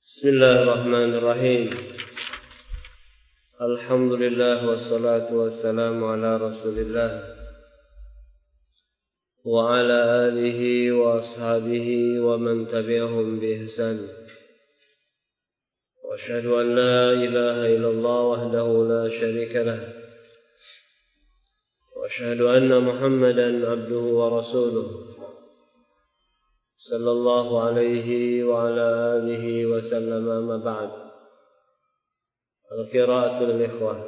Bismillahirrahmanirrahim. Alhamdulillah wassalatu wassalamu ala Rasulillah wa ala alihi wa ashabihi wa man tabi'ahum bi ihsan. Wa asyhadu an la ilaha illallah wahdahu la syarika lah. Wa asyhadu anna Muhammadan abduhu wa rasuluh. Sallallahu alaihi wa ala alihi wa sallam, amma ba'd. Al-qira'atul ikhwah.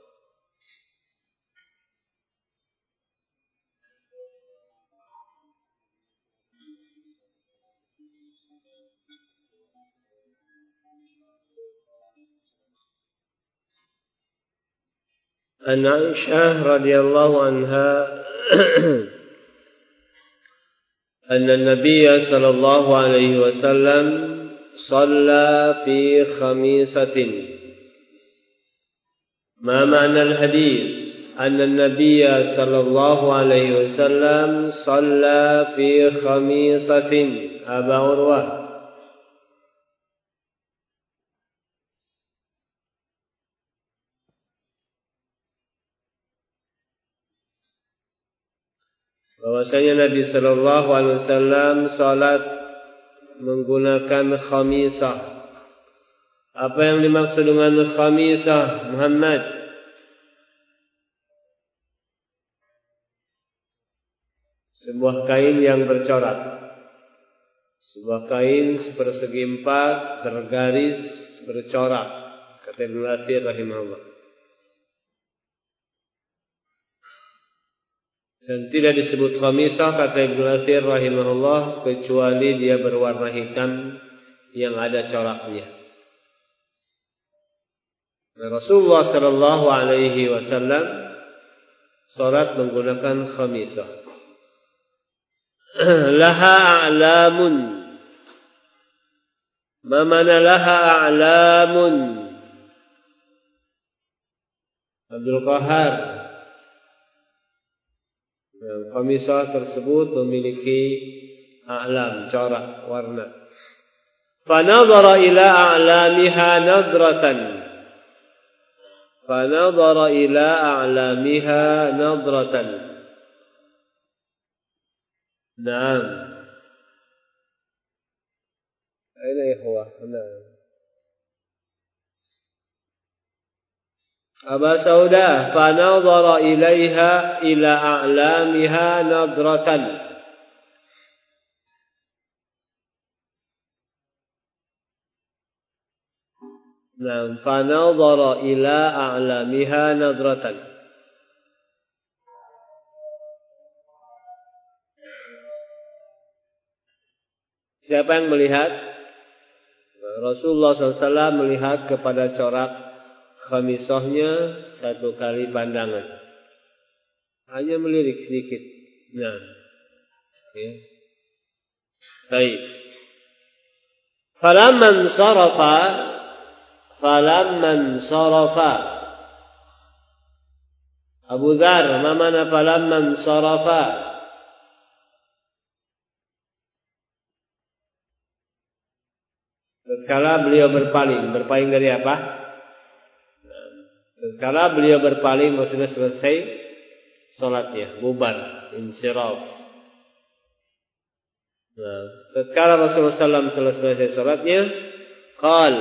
An Aisyah radhiyallahu anha أن النبي صلى الله عليه وسلم صلى في خميسة. ما معنى الحديث؟ أن النبي صلى الله عليه وسلم صلى في خميسة. أبا عروة. Bahwasanya Nabi Sallallahu Alaihi Wasallam salat menggunakan khamisah. Apa yang dimaksud dengan khamisah, Muhammad? Sebuah kain yang bercorak. Sebuah kain sepersegi empat, bergaris, bercorak. Kata Ibnu Athir rahimahullah. Dan tidak disebut khamisah, kata Ibnu Athir rahimahullah, kecuali dia berwarna hitam yang ada coraknya. Nah, Rasulullah sallallahu alaihi wasallam salat menggunakan khamisah. Laha a'lamun. Ma mana laha a'lamun? Abdul Qahar. Khamisah tersebut memiliki a'lam, corak, warna. Fanadhara ila a'lamiha nadratan. Fanadhara ila a'lamiha nadratan. Naam. Aina ikhwah? Naam. Aba Saudah, fanadhara ilaiha ila a'lamiha nadratan. Nah, fanadhara ila a'lamiha nadratan. Siapa yang melihat? Rasulullah SAW melihat kepada corak khamisahnya satu kali pandangan. Hanya melirik sedikit. Nah. Ya. Baik. Falamman sarafa. Abu Dzar, ma mana falamman sarafa? Tatkala beliau berpaling dari apa? Tatkala beliau berpaling, maksudnya selesai salatnya, bubar, insiraf. Nah, tatkala Rasulullah SAW selesai salatnya, qal,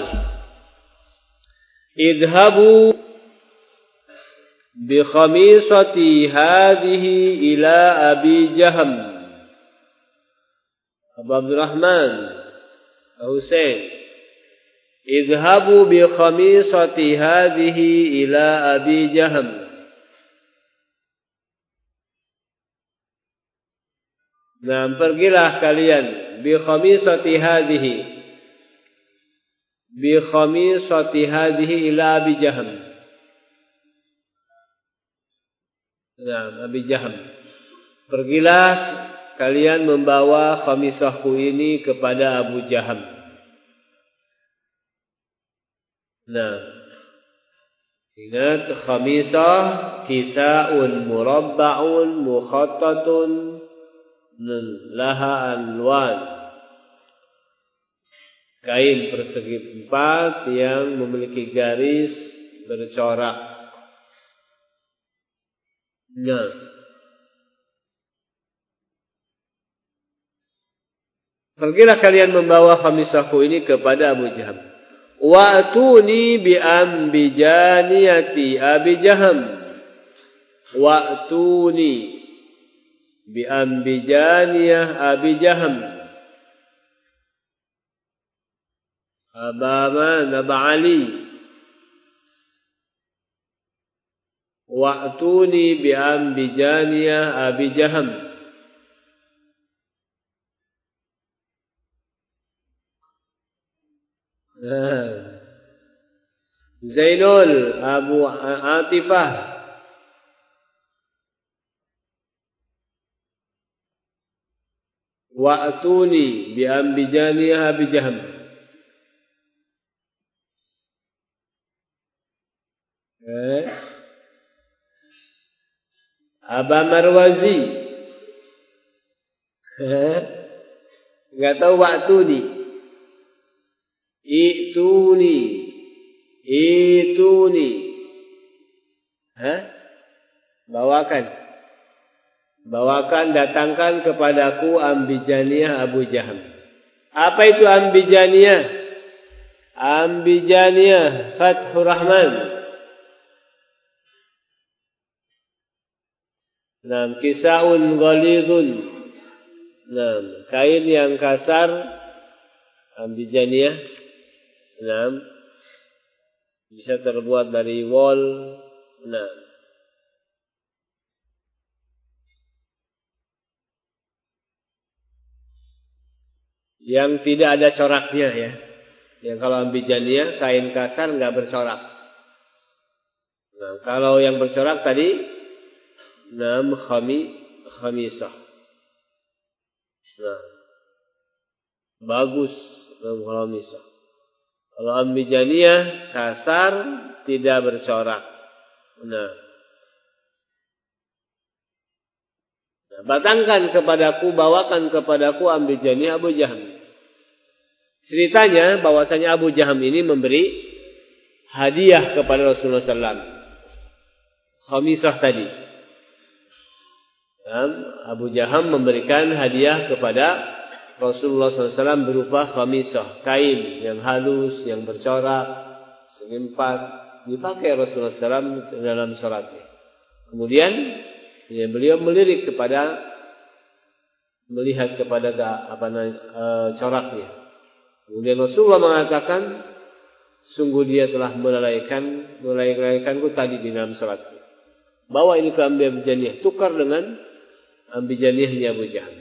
idhabu bi khamisati hadhihi ila Abi Jaham. Abu Abdurrahman Husain, idhabu bi khamisati hadhihi ila Abi Jaham. Nah, pergilah kalian bi khamisati hadhihi. Bi khamisati hadhihi ila Abi Jaham. Nah, Abi Jaham. Pergilah kalian membawa khamisahku ini kepada Abu Jaham. Nah, ingat khamisah kisa'un murabba'un mukhattatun laha alwan. kain persegi 4 yang memiliki garis bercorak. Nah, pergilah kalian membawa khamisahku ini kepada Abu Jaham. Wa'tuni bi ambijaniyati Abi Jaham. Wa'tuni bi ambijaniyah Abi Jaham. Abaman Aba Ali. Wa'tuni bi ambijaniyah Abi Jaham. Zainul Abu Atifah. Wa'tuni bi ambijaniyah Abi Jaham. Aba Marwazi. Enggak tahu wa'tuni. Ituni. Bawakan, datangkan kepadaku ambijaniyah Abu Jaham. Apa itu ambijaniyah? Ambijaniyah Fathur Rahman. Kisaun ghalidun. Kain yang kasar. Ambijaniyah. Bisa terbuat dari wol. Yang tidak ada coraknya ya. Yang kalau ambijaniyah kain kasar enggak bercorak. Kalau yang bercorak tadi khamisah. Bagus khamisah. Kalau ambijaniyah kasar tidak bercorak. Batangkan kepadaku, bawakan kepadaku ambijaniyah Abu Jaham. Ceritanya bahwasanya Abu Jaham ini memberi hadiah kepada Rasulullah SAW. Khamisah tadi. Abu Jaham memberikan hadiah kepada Rasulullah SAW berupa khamisah, kain yang halus, yang bercorak, segi 4, dipakai Rasulullah SAW dalam salatnya. Kemudian beliau melihat kepada coraknya. Kemudian Rasulullah mengatakan, sungguh dia telah melalaikanku tadi di dalam salatku. Bawa ini ke ambijaniyah, tukar dengan ambijaniyahnya Abu Jaham.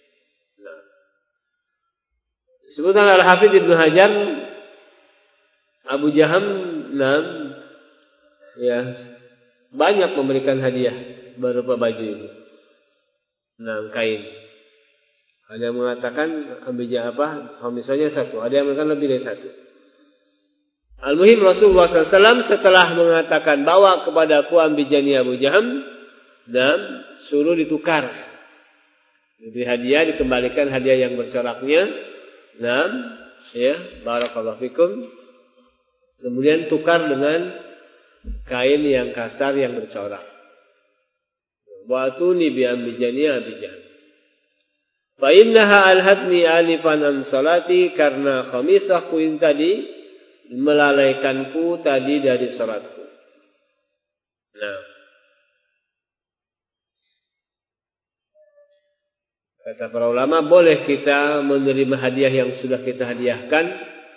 Sebutan Al-Hafidz Ibnu Hajar, Abu Jaham banyak memberikan hadiah berupa baju ini. Kain. Ada yang mengatakan khamisahnya 1, ada yang mengatakan lebih dari 1. Al-muhim Rasulullah SAW setelah mengatakan bawa kepadaku ambijaniyah Abu Jaham dan suruh ditukar. Diberi hadiah, dikembalikan hadiah yang bercoraknya. Barakallahu fikum. Kemudian tukar dengan kain yang kasar yang bercorak. Wa'tuni bi ambijaniyah Abi Jaham. Fa innaha alhatni alifan an salati, karena khamisahku ini tadi melalaikanku tadi dari salatku. Kata para ulama, boleh kita menerima hadiah yang sudah kita hadiahkan,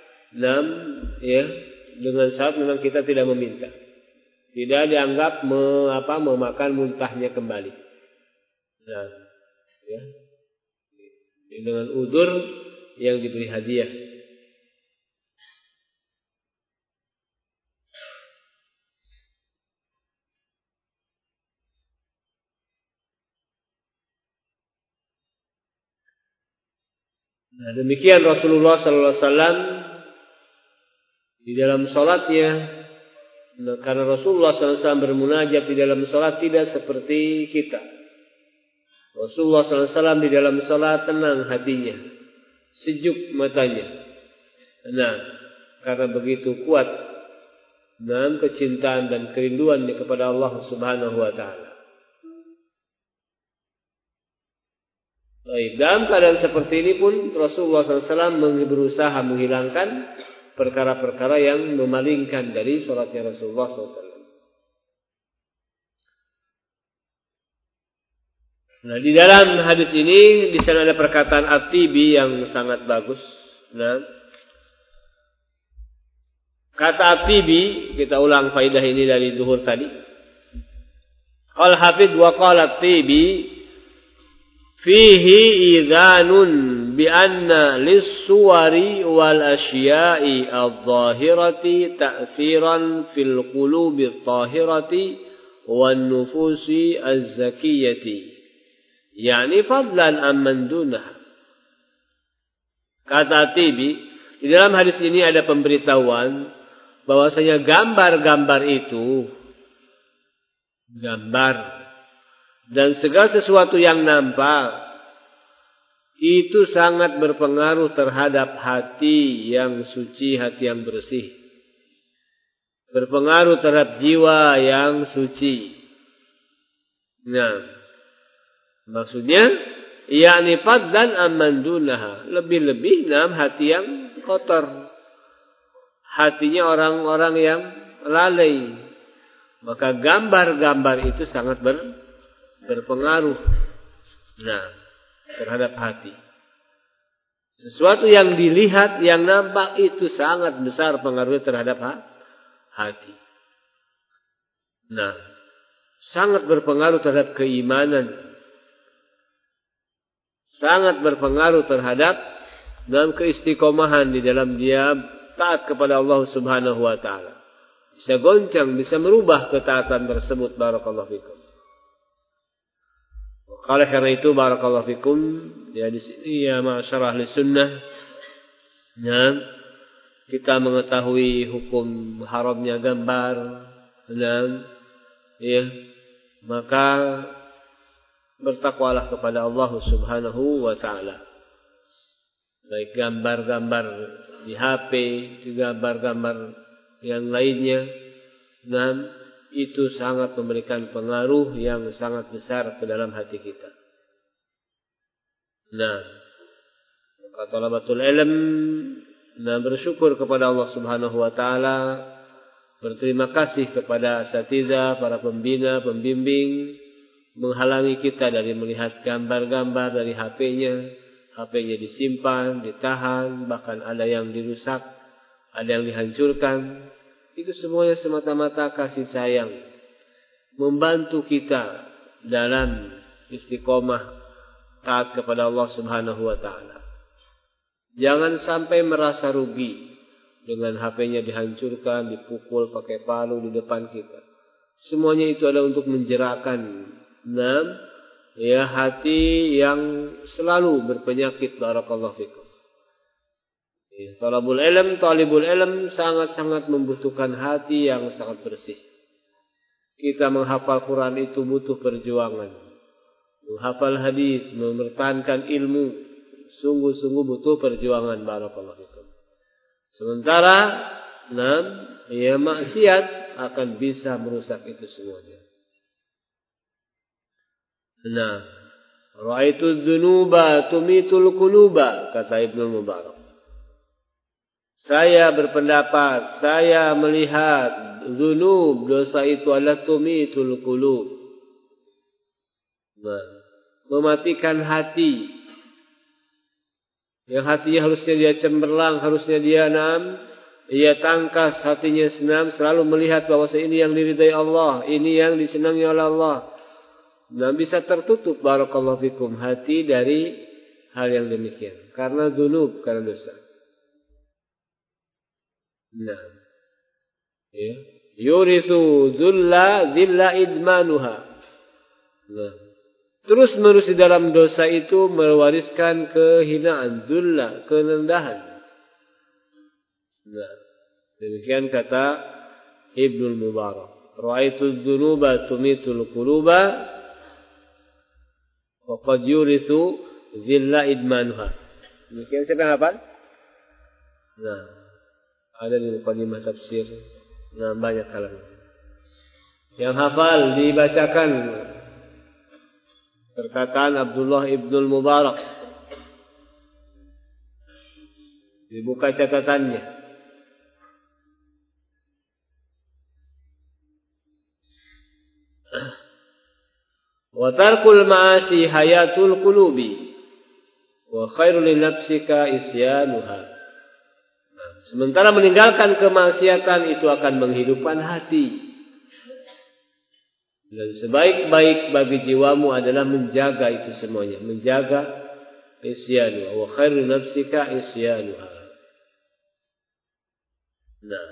dengan syarat memang kita tidak meminta. Tidak dianggap memakan muntahnya kembali. Dengan udzur yang diberi hadiah. Demikian Rasulullah SAW di dalam salatnya. Karena Rasulullah SAW bermunajat di dalam salat tidak seperti kita. Rasulullah SAW di dalam salat tenang hatinya, sejuk matanya. Nah, karena begitu kuat kecintaan dan kerinduannya kepada Allah Subhanahu wa taala. Baik, dalam keadaan seperti ini pun Rasulullah SAW berusaha menghilangkan perkara-perkara yang memalingkan dari salatnya Rasulullah SAW. Nah, di dalam hadis ini di sana ada perkataan At-Tibi yang sangat bagus. Nah, kata At-Tibi, kita ulang faidah ini dari zuhur tadi. Al-Hafidh wa qala At-Tibi fihi idhanun bi anna lis-suwari wal asya'i adh-dhahirati ta'thiran fil qulubi adh-dhahirati wan nufusi az-zakiyati. Yani fadlan amman dunah. Kata Tibi, di dalam hadis ini ada pemberitahuan bahwasanya gambar-gambar itu gambar dan segala sesuatu yang nampak itu sangat berpengaruh terhadap hati yang suci, hati yang bersih. Berpengaruh terhadap jiwa yang suci. Nah, maksudnya, yakni fadlan amman dunaha, lebih-lebih dalam hati yang kotor. Hatinya orang-orang yang lalai. Maka gambar-gambar itu sangat berpengaruh. Nah, terhadap hati. Sesuatu yang dilihat, yang nampak itu sangat besar pengaruhnya terhadap hati. Nah, sangat berpengaruh terhadap keimanan. Sangat berpengaruh terhadap dalam keistiqomahan di dalam dia taat kepada Allah Subhanahu wa taala. Bisa goncang, bisa merubah ketaatan tersebut. Barakallahu fikum. Oleh karena itu barakallahu fikum, ya di sini ya ma'syar ahli sunnah, ya, kita mengetahui hukum haramnya gambar, dan ya, maka bertakwalah kepada Allah Subhanahu wa taala. Baik gambar-gambar di HP, gambar-gambar yang lainnya, dan itu sangat memberikan pengaruh yang sangat besar ke dalam hati kita. Nah, kata talabatul ilm, nah bersyukur kepada Allah Subhanahu wa taala, berterima kasih kepada asatidzah, para pembina, pembimbing, menghalangi kita dari melihat gambar-gambar dari HP-nya. HP-nya disimpan, ditahan, bahkan ada yang dirusak, ada yang dihancurkan. Itu semuanya semata-mata kasih sayang, membantu kita dalam istiqomah taat kepada Allah Subhanahu wa taala. Jangan sampai merasa rugi dengan HP-nya dihancurkan, dipukul pakai palu di depan kita. Semuanya itu adalah untuk menjerakkan hati yang selalu berpenyakit. Barakallahu fikum. Talabul ilm sangat-sangat membutuhkan hati yang sangat bersih. Kita menghafal Quran itu butuh perjuangan. Menghafal hadis, mempertahankan ilmu, sungguh-sungguh butuh perjuangan. Barakallahu fikum. Sementara maksiat akan bisa merusak itu semuanya. Nah, ra'aitu dzunuba tumitul quluba, kata Ibnu Mubarak. Saya berpendapat, saya melihat dzunub, dosa itu adalah tumitul qulub. Nah, mematikan hati. Yang hatinya harusnya dia cemerlang, harusnya dia ia tangkas, hatinya senang, selalu melihat bahwa ini yang diridai Allah, ini yang disenangi oleh Allah. Nah, bisa tertutup barakallahu fikum hati dari hal yang demikian karena dzunub, karena dosa. Nah, ya, yurisu zilla idmanuha. Nah, terus menerus di dalam dosa itu mewariskan kehinaan, zulla, kerendahan. Nah, demikian kata Ibnu Mubarak. Ra'aitu dzunuba tumitul quluba wa qad yurithu zilla idmanuha. Demikian siapa yang hafal? Nah, Ada di muqaddimah tafsir. Nah, banyak kalangan. Yang hafal dibacakan perkataan Abdullah ibnul Mubarak. Dibuka catatannya. Wa tarkul ma'asi hayatul qulubi wa khairul linafsika isyanuha. Sementara meninggalkan kemaksiatan itu akan menghidupkan hati. Dan sebaik-baik bagi jiwamu adalah menjaga itu semuanya. Menjaga isyanuha. Wa khairul linafsika isyanuha. Nah.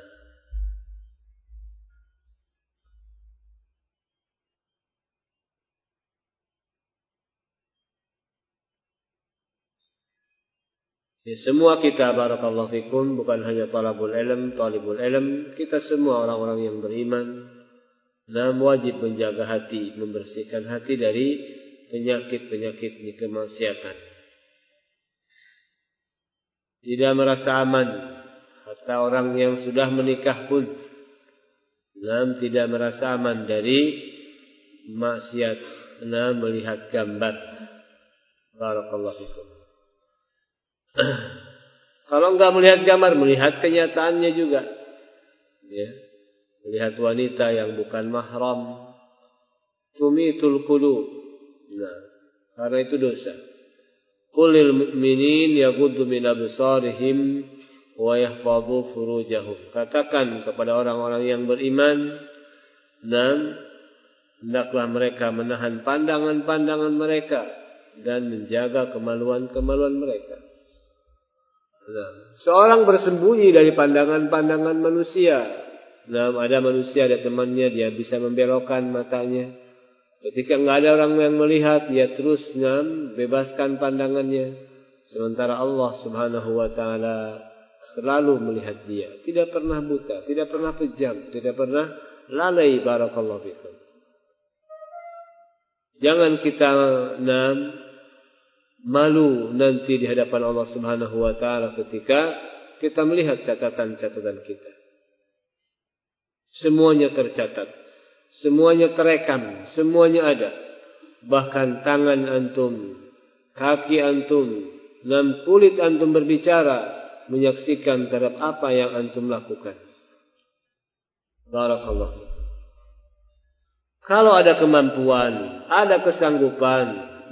Ya, semua kita barakallahu fikum, bukan hanya talibul ilm, kita semua orang-orang yang beriman, dan wajib menjaga hati, membersihkan hati dari penyakit-penyakit kemaksiatan. Tidak merasa aman, hatta orang yang sudah menikah pun tidak merasa aman dari maksiat, melihat gambar. Barakallahu fikum. Kalau enggak melihat gambar, melihat kenyataannya juga. Ya. Melihat wanita yang bukan mahram. Tumitul qulub. Nah, karena itu dosa. Qulil mu'minin yaghuddu min absarihim wa yahfadhu furujahum. Katakan kepada orang-orang yang beriman, dan hendaklah mereka menahan pandangan-pandangan mereka dan menjaga kemaluan-kemaluan mereka. Seorang bersembunyi dari pandangan-pandangan manusia. Ada manusia, ada temannya, dia bisa membelokkan matanya. Ketika enggak ada orang yang melihat, dia terus bebaskan pandangannya. Sementara Allah Subhanahu wa taala selalu melihat dia. Tidak pernah buta, tidak pernah pejam, tidak pernah lalai. Barakallahu fikum. Jangan kita malu nanti di hadapan Allah Subhanahu wa taala ketika kita melihat catatan-catatan kita. Semuanya tercatat, semuanya terekam, semuanya ada. Bahkan tangan antum, kaki antum, dan kulit antum berbicara, menyaksikan terhadap apa yang antum lakukan. Barakallahu. Kalau ada kemampuan, ada kesanggupan,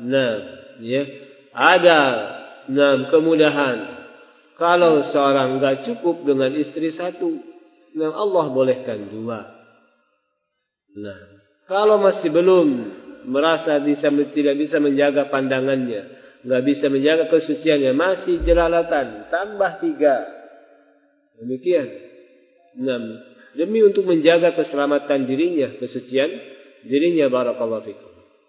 ada kemudahan. Kalau seorang enggak cukup dengan istri satu, Allah bolehkan dua. Kalau masih belum merasa tidak bisa menjaga pandangannya, enggak bisa menjaga kesuciannya, masih jelalatan, tambah 3. Demikian. Demi untuk menjaga keselamatan dirinya, kesucian dirinya. Barakallahu fikum.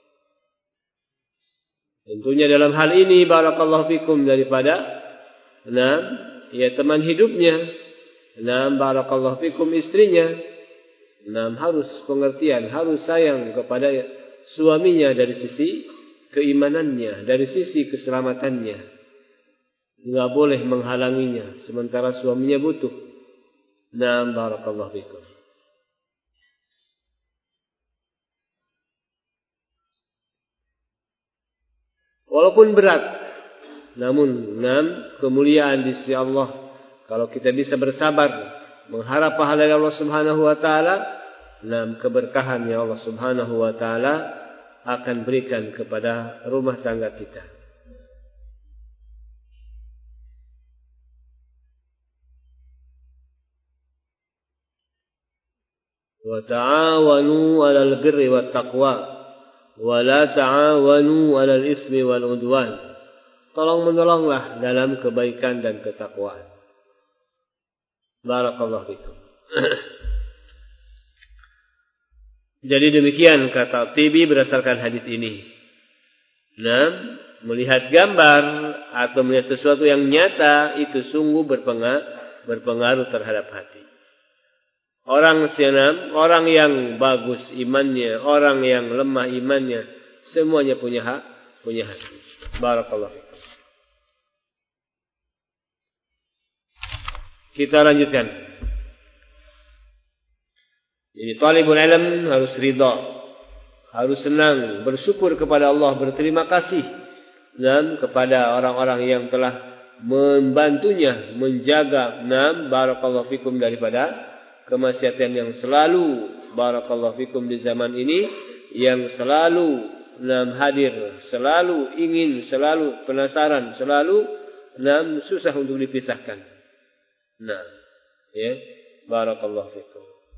Tentunya dalam hal ini barakallahu fikum daripada teman hidupnya, barakallahu fikum istrinya, harus pengertian, harus sayang kepada suaminya dari sisi keimanannya, dari sisi keselamatannya. Enggak boleh menghalanginya sementara suaminya butuh. Barakallahu fikum. Walaupun berat, namun kemuliaan di sisi Allah. Kalau kita bisa bersabar, mengharap pahala dari Allah Subhanahu wa taala, keberkahan yang Allah Subhanahu wa taala akan berikan kepada rumah tangga kita. Wa ta'awanu 'alal birri wat taqwa wa la ta'awanu 'alal ismi wal 'udwan. Tolong-menolonglah dalam kebaikan dan ketakwaan. Barakallahu fikum. Jadi demikian kata Tibi berdasarkan hadis ini. Melihat gambar atau melihat sesuatu yang nyata itu sungguh berpengaruh terhadap hati. Orang yang bagus imannya, orang yang lemah imannya, semuanya punya hati. Barakallahu fikum. Kita lanjutkan. Jadi talibul ilm harus ridha, harus senang, bersyukur kepada Allah, berterima kasih dan kepada orang-orang yang telah membantunya menjaga barakallahu fikum daripada kemaksiatan yang selalu barakallahu fikum di zaman ini, yang selalu hadir, selalu ingin, selalu penasaran, selalu susah untuk dipisahkan. Ya, barakallahu fikum.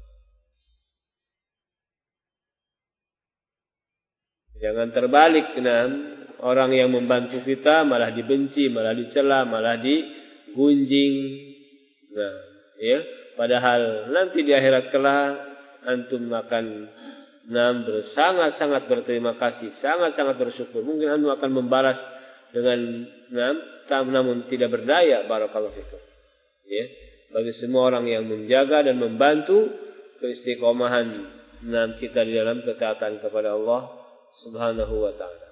Jangan terbalik, orang yang membantu kita malah dibenci, malah dicela, malah digunjing. Ya, padahal nanti di akhirat kelak antum akan sangat-sangat berterima kasih, sangat-sangat bersyukur. Mungkin antum akan membalas dengan namun tidak berdaya, barakallahu fikum. Ya, bagi semua orang yang menjaga dan membantu keistiqomahan kita di dalam ketaatan kepada Allah Subhanahu wa ta'ala.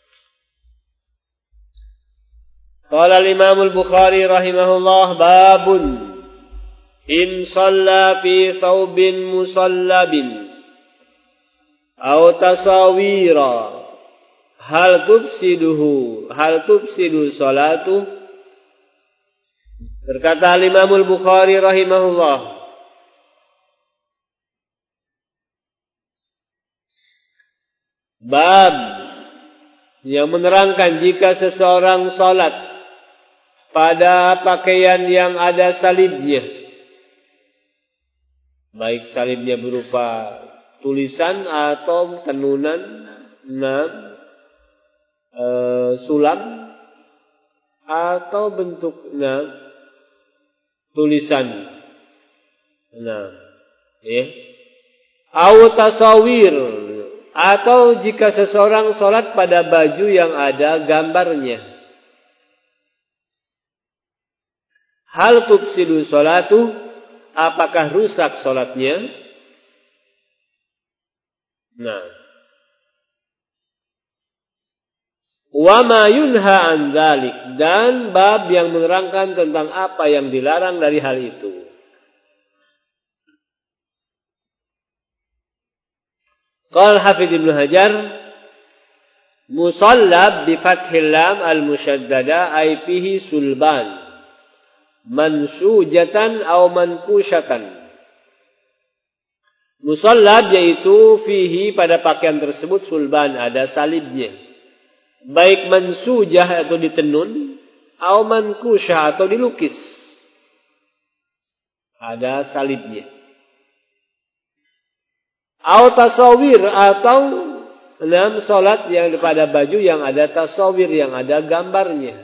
Qala al-Imam al-Bukhari rahimahullah, babun in shalla fi thawbin musallabin aw tasawira hal tufsidu salatu. Berkata al-Imam al-Bukhari rahimahullah, bab yang menerangkan jika seseorang salat pada pakaian yang ada salibnya, baik salibnya berupa tulisan atau tenunan sulam atau bentuk tulisan ya, au tasawir, atau jika seseorang sholat pada baju yang ada gambarnya. Hal tufsidu sholatu, apakah rusak sholatnya? Wa ma yunha an dzalik, dan bab yang menerangkan tentang apa yang dilarang dari hal itu. Qala Hafidz Ibnu Hajar, musallab bi fathil lam al-musyaddada ay fihi sulban mansujatan aw mankushatan. Musallab yaitu fihi pada pakaian tersebut sulban, ada salibnya. Baik mansujah atau ditenun, aw mankushah atau dilukis, ada salibnya. Au tasawir, atau salat yang pada baju yang ada tasawir, yang ada gambarnya.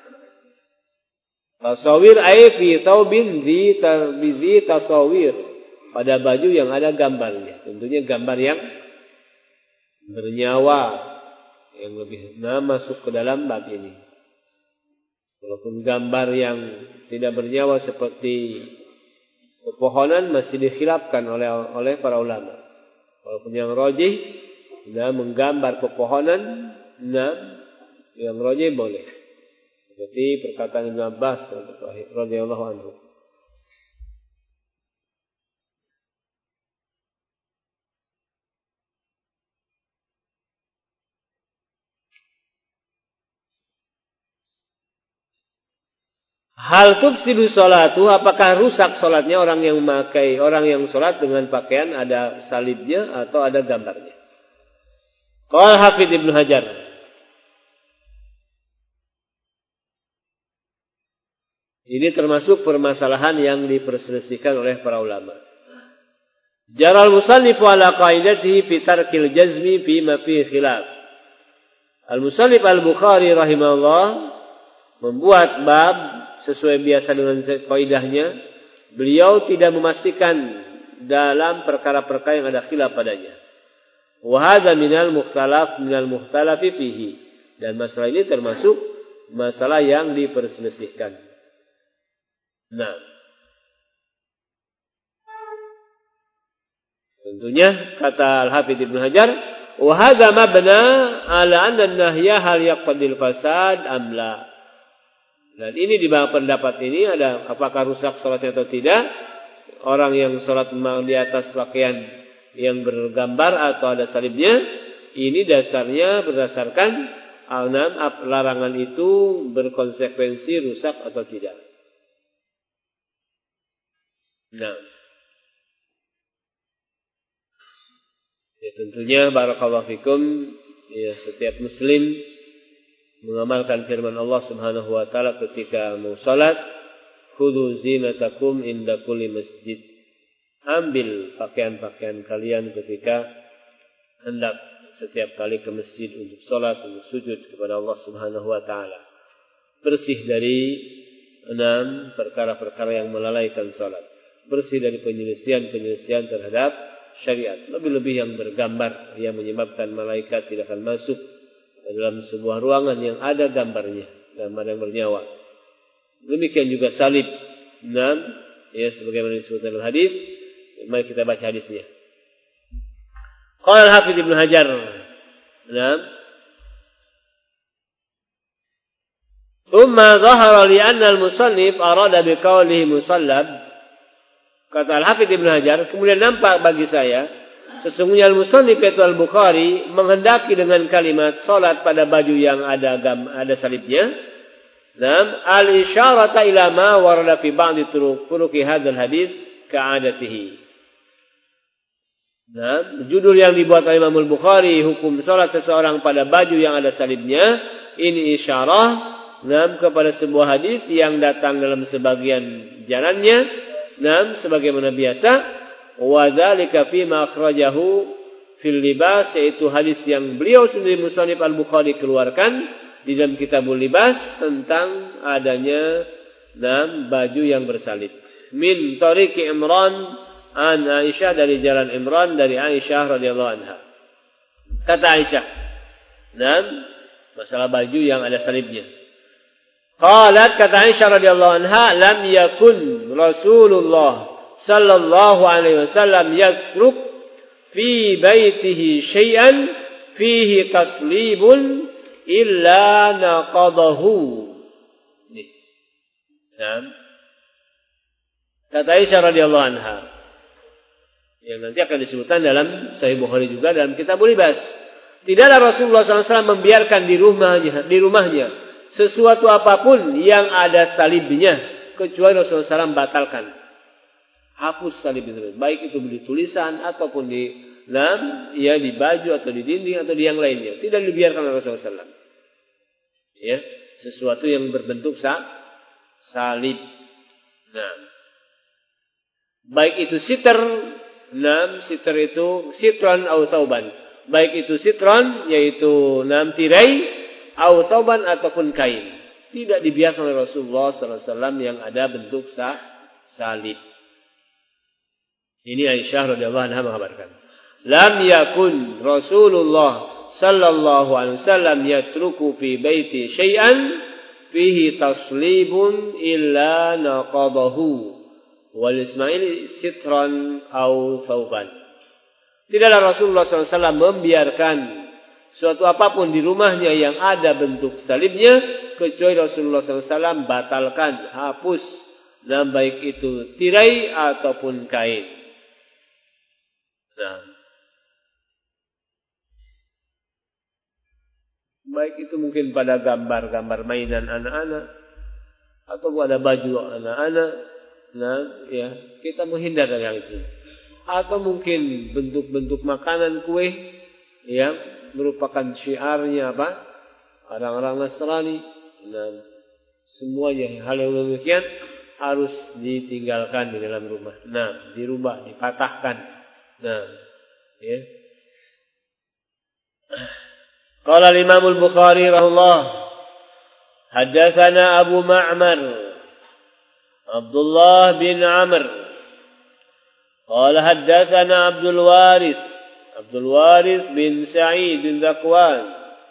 Tasawir ay fi thawbin zi tasawir, pada baju yang ada gambarnya. Tentunya gambar yang bernyawa, yang lebih masuk ke dalam bab ini. Walaupun gambar yang tidak bernyawa seperti pepohonan masih dikhilafkan oleh para ulama. Walaupun yang rajih menggambar pepohonan, yang rajih boleh. Seperti perkataan Ibnu Abbas radhiyallahu anhu. Hal tufsidu salatu, apakah rusak salatnya orang yang salat dengan pakaian ada salibnya atau ada gambarnya? Qala Hafidz Ibnu Hajar, ini termasuk permasalahan yang diperselisihkan oleh para ulama. Jaral musannifu ala qaidatihi fi tarkil jazmi fi ma fi khilaf. Al-Musannif Al-Bukhari rahimahullah membuat bab sesuai biasa dengan kaidahnya. Beliau tidak memastikan dalam perkara-perkara yang ada khilaf padanya. Wa hadza minal mukhtalafi fihi, dan masalah ini termasuk masalah yang diperselisihkan. Tentunya kata Al-Hafidz Ibnu Hajar, wa hadza mabna ala anna an-nahya hal yaqtadil fasad am la. Dan ini di bawah pendapat ini ada apakah rusak salatnya atau tidak. Orang yang salat di atas pakaian yang bergambar atau ada salibnya, ini dasarnya berdasarkan larangan itu berkonsekuensi rusak atau tidak. Nah, ya tentunya barakallahu fikum, ya setiap muslim mengamalkan firman Allah Subhanahu wa taala ketika mau salat, khudhu zinatakum inda kulli masjid. Ambil pakaian-pakaian kalian ketika hendak setiap kali ke masjid untuk salat, untuk sujud kepada Allah Subhanahu wa taala. Bersih dari 6 perkara-perkara yang melalaikan salat. Bersih dari penyelisihan-penyelisihan terhadap syariat. Lebih-lebih yang bergambar yang menyebabkan malaikat tidak akan masuk dalam sebuah ruangan yang ada gambarnya, gambar yang bernyawa. Demikian juga salib. 6, ya sebagaimana disebutkan dalam hadis. Mari kita baca hadisnya. Qala al-Hafidz Ibnu Hajar. 6. Thumma dhahara li anna al-musannif arada biqaulihi musallab. Kata Al-Hafidz Ibnu Hajar, kemudian nampak bagi saya sesungguhnya al-musannif yaitu Al-Bukhari menghendaki dengan kalimat salat pada baju yang ada salibnya. Nam al-isyarata ila ma warada fi ba'd turuqi hadzal hadis ka'adatihi. Nah, judul yang dibuat oleh Imam Al-Bukhari, hukum salat seseorang pada baju yang ada salibnya, ini isyarah kepada sebuah hadis yang datang dalam sebagian jalannya. Sebagaimana biasa, wa dzalika fi ma akhrajahu fil libas, yaitu hadis yang beliau sendiri musannif Al-Bukhari keluarkan di dalam Kitabul Libas tentang adanya baju yang bersalib. Min tariqi Imran an Aisyah, dari jalan Imran dari Aisyah radhiyallahu anha. Kata Aisyah, masalah baju yang ada salibnya. Qalat, kata Aisyah radhiyallahu anha, lam yakun Rasulullah sallallahu alaihi wasallam yatruk fi baitihi syai'an fihi taslibun illa naqadahu. Kata Aisyah radhiyallahu anha, yang nanti akan disebutkan dalam Sahih Bukhari juga dalam Kitabul Libas. Tidaklah Rasulullah SAW membiarkan di rumahnya sesuatu apapun yang ada salibnya, kecuali Rasulullah SAW batalkan, hapus salib itu, baik itu di tulisan ataupun di baju atau di dinding atau di yang lainnya, tidak dibiarkan oleh Rasulullah SAW. Ya, sesuatu yang berbentuk salib. Baik itu sitr, sitr itu sitran atau thauban. Baik itu sitran, yaitu tirai, atau thauban ataupun kain, tidak dibiarkan oleh Rasulullah SAW yang ada bentuk salib. Ini Aisyah radhiyallahu anha mengabarkan, lam yakun Rasulullah sallallahu alaihi wasallam yatruku fi baiti syai'an fihi taslibun illa naqadahu wal ismail sitran au thauban. Tidaklah Rasulullah SAW membiarkan suatu apapun di rumahnya yang ada bentuk salibnya, kecuali Rasulullah SAW batalkan, hapus, baik itu tirai ataupun kain. Baik itu mungkin pada gambar-gambar mainan anak-anak atau pada baju anak-anak, kita menghindar dari hal itu. Atau mungkin bentuk-bentuk makanan kue yang merupakan syiarnya orang-orang Nasrani. Semuanya hal yang demikian harus ditinggalkan di dalam rumah. Dirubah, dipatahkan. Qala al-Imam Al-Bukhari rahimahullah, haddatsana Abu Ma'mar Abdullah bin Amr qala haddatsana Abdul Waris bin Sa'id bin Zakwan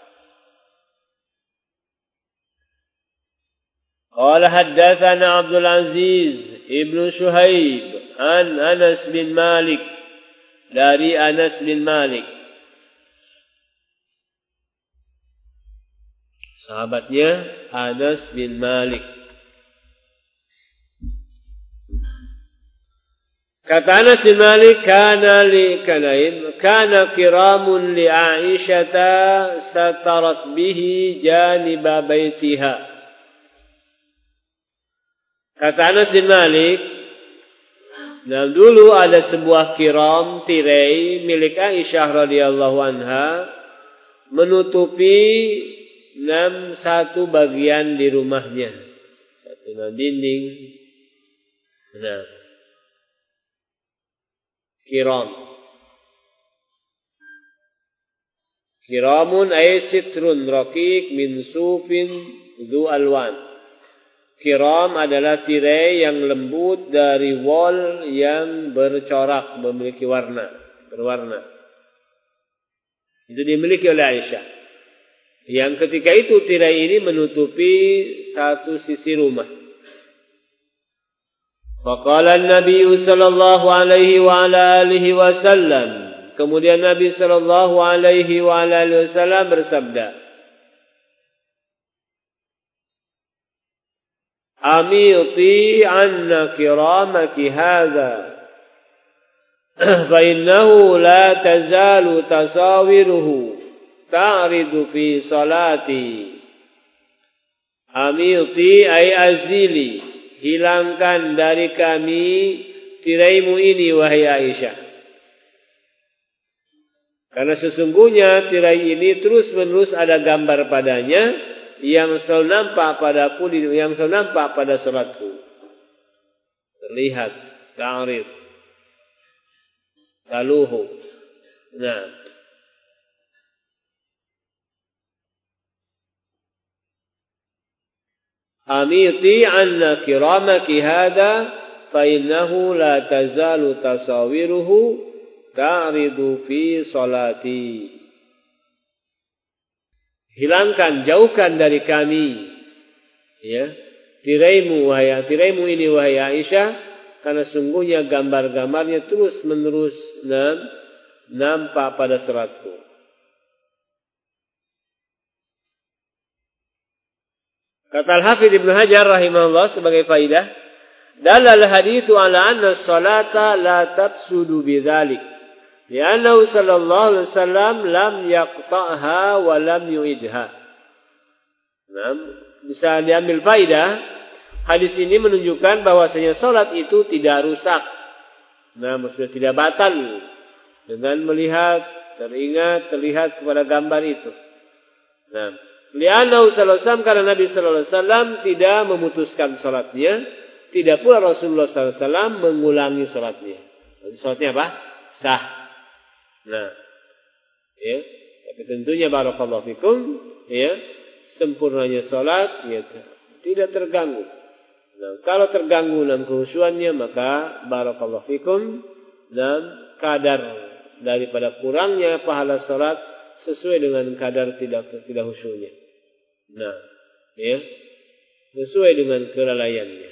qala haddatsana Abdul Aziz ibn Shuhaib an Anas bin Malik, dari Anas bin Malik Sahabatnya Anas bin Malik. Kata Anas bin Malik, kana kiramun li Aisyata satarat bihi janiba baitiha. Kata Anas bin Malik, nah dulu ada sebuah kiram tirai milik Aisyah radhiyallahu anha menutupi satu bagian di rumahnya, satu dinding. Nah, kiramun ay sitrun raqiq min sufin dzu alwan. Kiram adalah tirai yang lembut dari wol yang bercorak, memiliki berwarna. Itu dimiliki oleh Aisyah. Yang ketika itu tirai ini menutupi satu sisi rumah. Faqala an-nabiy sallallahu alaihi wa ala alihi wasallam. Kemudian Nabi sallallahu alaihi wa ala alihi wasallam bersabda, Amiti anna kiramaki hadha fa innahu la tazalu tasawiruhu ta'ridu fi salati. Amiti ay azili, hilangkan dari kami tiraimu ini wahai Aisyah. Karena sesungguhnya tirai ini terus-menerus ada gambar padanya yang selalu nampak padaku, yang selalu nampak pada salatku. Terlihat, ta'rid, taluhu. Nah, amiti anna kiramaki hadha fa innahu la tazalu tasawiruhu ta'ridu fi salati. Hilangkan, jauhkan dari kami, ya, tiraimu ini wahai Aisyah, karena sungguhnya gambar-gambarnya terus-menerus nampak pada salatku. Kata Al-Hafidz Ibnu Hajar rahimahullah sebagai faidah, dalal haditsu ala anna as-salata la tafsudu bidzalik. Li'annahu sallallahu alaihi wasallam lam yaqta'ha wa lam yu'idha. Nah, bisa diambil faidah, hadis ini menunjukkan bahwasanya salat itu tidak rusak. Nah, maksudnya tidak batal dengan melihat, terlihat kepada gambar itu. Nah, li'annahu sallallahu alaihi wasallam, karena Nabi sallallahu alaihi wasallam tidak memutuskan salatnya, tidak pula Rasulullah sallallahu alaihi wasallam mengulangi salatnya. Salatnya apa? Sah. Nah, ya, tapi tentunya barakallahu fikum, ya, sempurnanya salat ya tidak terganggu. Nah, kalau terganggu dalam khusyuannya, maka barakallahu fikum, dan kadar daripada kurangnya pahala salat sesuai dengan kadar tidak khusyuknya. Nah, ya, sesuai dengan kelalaiannya.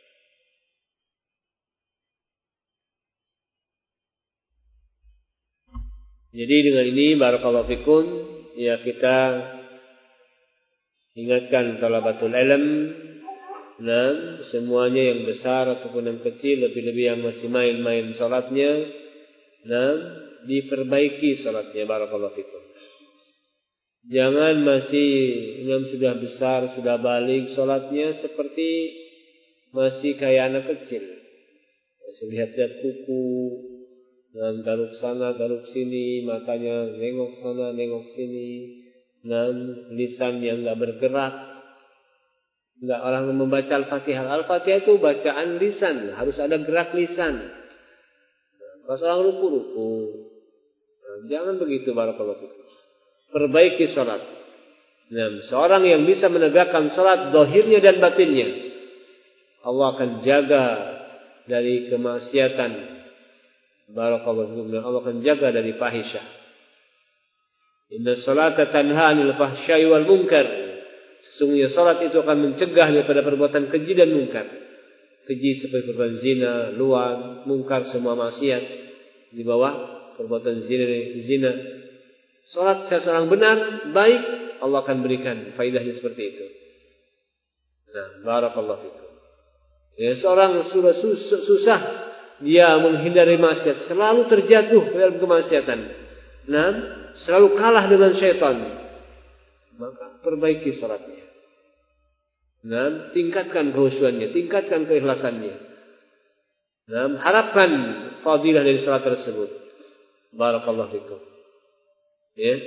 Jadi dengan ini barakallahu fikum, ya, kita ingatkan talabatul ilm, dan semuanya yang besar ataupun yang kecil, lebih-lebih yang masih main-main salatnya, dan diperbaiki salatnya barakallahu fikum. Jangan masih yang sudah besar, sudah balik salatnya seperti masih kayak anak kecil. Masih lihat-lihat kuku, dan garuk sana, garuk sini, matanya nengok sana, nengok sini, dan lisan yang enggak bergerak. Enggak, orang membaca Al-Fatihah. Al-Fatihah itu bacaan lisan, harus ada gerak lisan. Pas orang ruku. Nah, jangan begitu barakallahu fikum. Perbaiki salat. Nah, seorang yang bisa menegakkan salat zahirnya dan batinnya, Allah akan jaga dari kemaksiatan. Barakallahu fikum, Allah akan jaga dari fahisyah. Inna salata tanha 'anil fahsya'i wal munkar. Sesungguhnya salat itu akan mencegah daripada perbuatan keji dan munkar. Keji seperti perbuatan zina, luwat, munkar semua maksiat di bawah perbuatan zina. Salat seseorang benar, baik, Allah akan berikan faedahnya seperti itu. Nah, barakallahu fikum. Ya, seorang susah dia menghindari maksiat, selalu terjatuh dalam kemaksiatan. Nah, selalu kalah dengan syaitan. Maka perbaiki salatnya. Nah, tingkatkan khusyuannya, tingkatkan keikhlasannya. Nah, harapkan fadilah dari salat tersebut. Barakallahu fikum. Ya.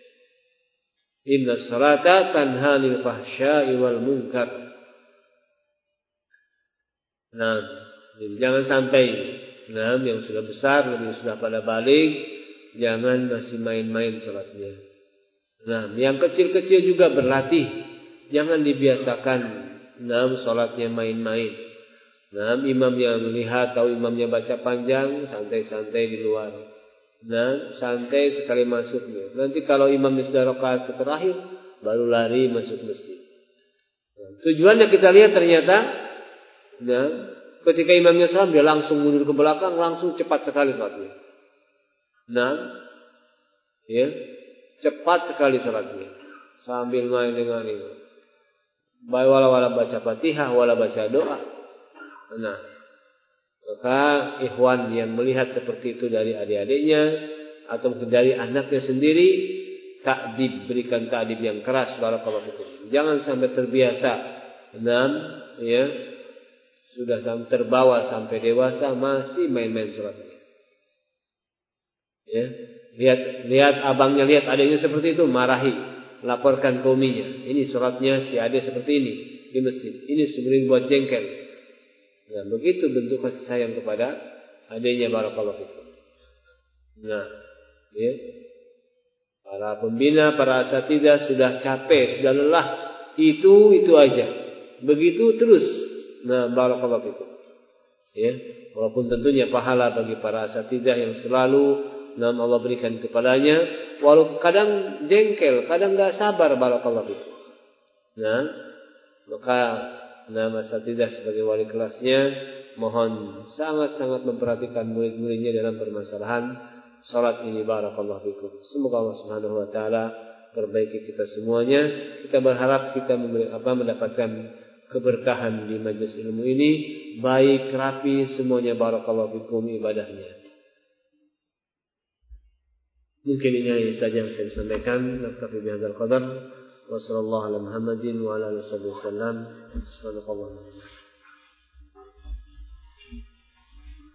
Inna salata tanha 'anil fahsya'i wal munkar. Nah, jangan sampai yang sudah besar, yang sudah pada balik, jangan masih main-main salatnya. Nah, yang kecil-kecil juga berlatih. Jangan dibiasakan salatnya main-main. Nah, imam yang melihat tahu imamnya baca panjang, santai-santai di luar. Nah, santai sekali masuknya. Nanti kalau imamnya sudah rakaat terakhir, baru lari masuk masjid. Nah, tujuannya kita lihat ternyata, ketika imamnya salam, dia langsung mundur ke belakang, langsung cepat sekali salatnya. Nah, ya, cepat sekali salatnya. Sambil main dengan itu. Wala baca Fatihah, wala baca doa. Nah, maka ikhwan yang melihat seperti itu dari adik-adiknya atau dari anaknya sendiri, berikan ta'dib yang keras. Barakallahu fikum. Jangan sampai terbiasa. Ya, sudah terbawa sampai dewasa masih main-main salatnya. Ya, lihat abangnya, lihat adiknya seperti itu, marahi, laporkan ke uminya. Ini salatnya si adik seperti ini di masjid. Ini sering buat jengkel. Nah, begitu bentuk kasih sayang kepada adiknya. Barakallahu fikum. Nah, ya. Para pembina, para asatidzah sudah capek, sudah lelah. Itu aja. Begitu terus. Nah, barakallahu fikum. Ya, walaupun tentunya pahala bagi para asatidzah yang selalu Allah berikan kepadanya, walaupun kadang jengkel, kadang enggak sabar. Barakallahu fikum. Nah, maka asatidzah sebagai wali kelasnya mohon sangat-sangat memperhatikan murid-muridnya dalam permasalahan salat ini. Barakallahu fikum. Semoga Allah Subhanahu wa taala perbaiki kita semuanya. Kita berharap kita mendapatkan keberkahan di majelis ilmu ini, baik rapi semuanya. Barakallahu fikum ibadahnya. Mungkin ini saja yang saya sampaikan. Naktafi bihadzal qadar. Wassallallahu ala Muhammadin wa ala alihi wasallam. Subhanallah.